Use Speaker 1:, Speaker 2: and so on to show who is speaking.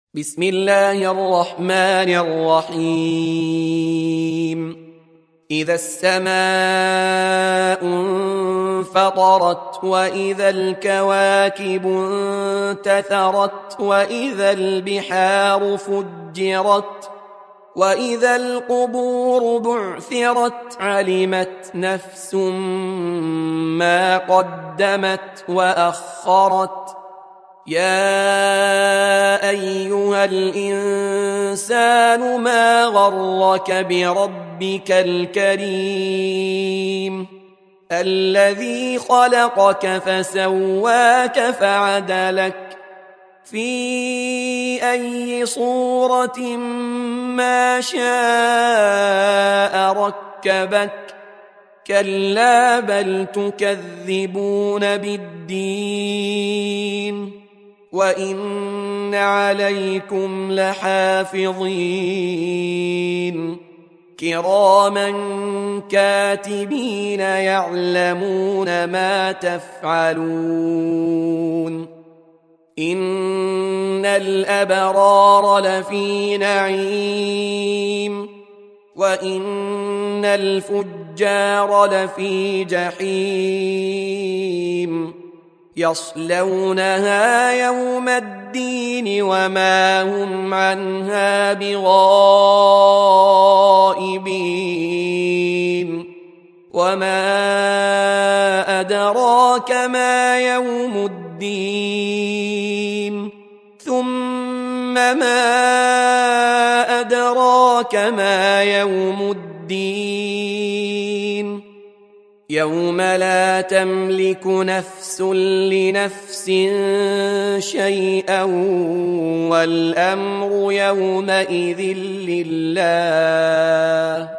Speaker 1: بسم الله الرحمن الرحيم. إذا السماء انفطرت وإذا الكواكب انتثرت وإذا البحار فجرت وإذا القبور بعثرت علمت نفس ما قدمت وأخرت. يا أيها الإنسان ما غرك بربك الكريم الذي خلقك فسواك فعدلك في أي صورة ما شاء ركبك. كلا بل تكذبون بالدين وإن عليكم لحافظين كراما كاتبين يعلمون ما تفعلون. إن الأبرار لفي نعيم وإن الفجار لفي جحيم يصلونها يوم الدين وما هم عنها بغائبين. وما أدراك ما يوم الدين ثم ما أدراك ما يوم الدين يوم لا تملك نفس لنفس شيئا والأمر يومئذ لله.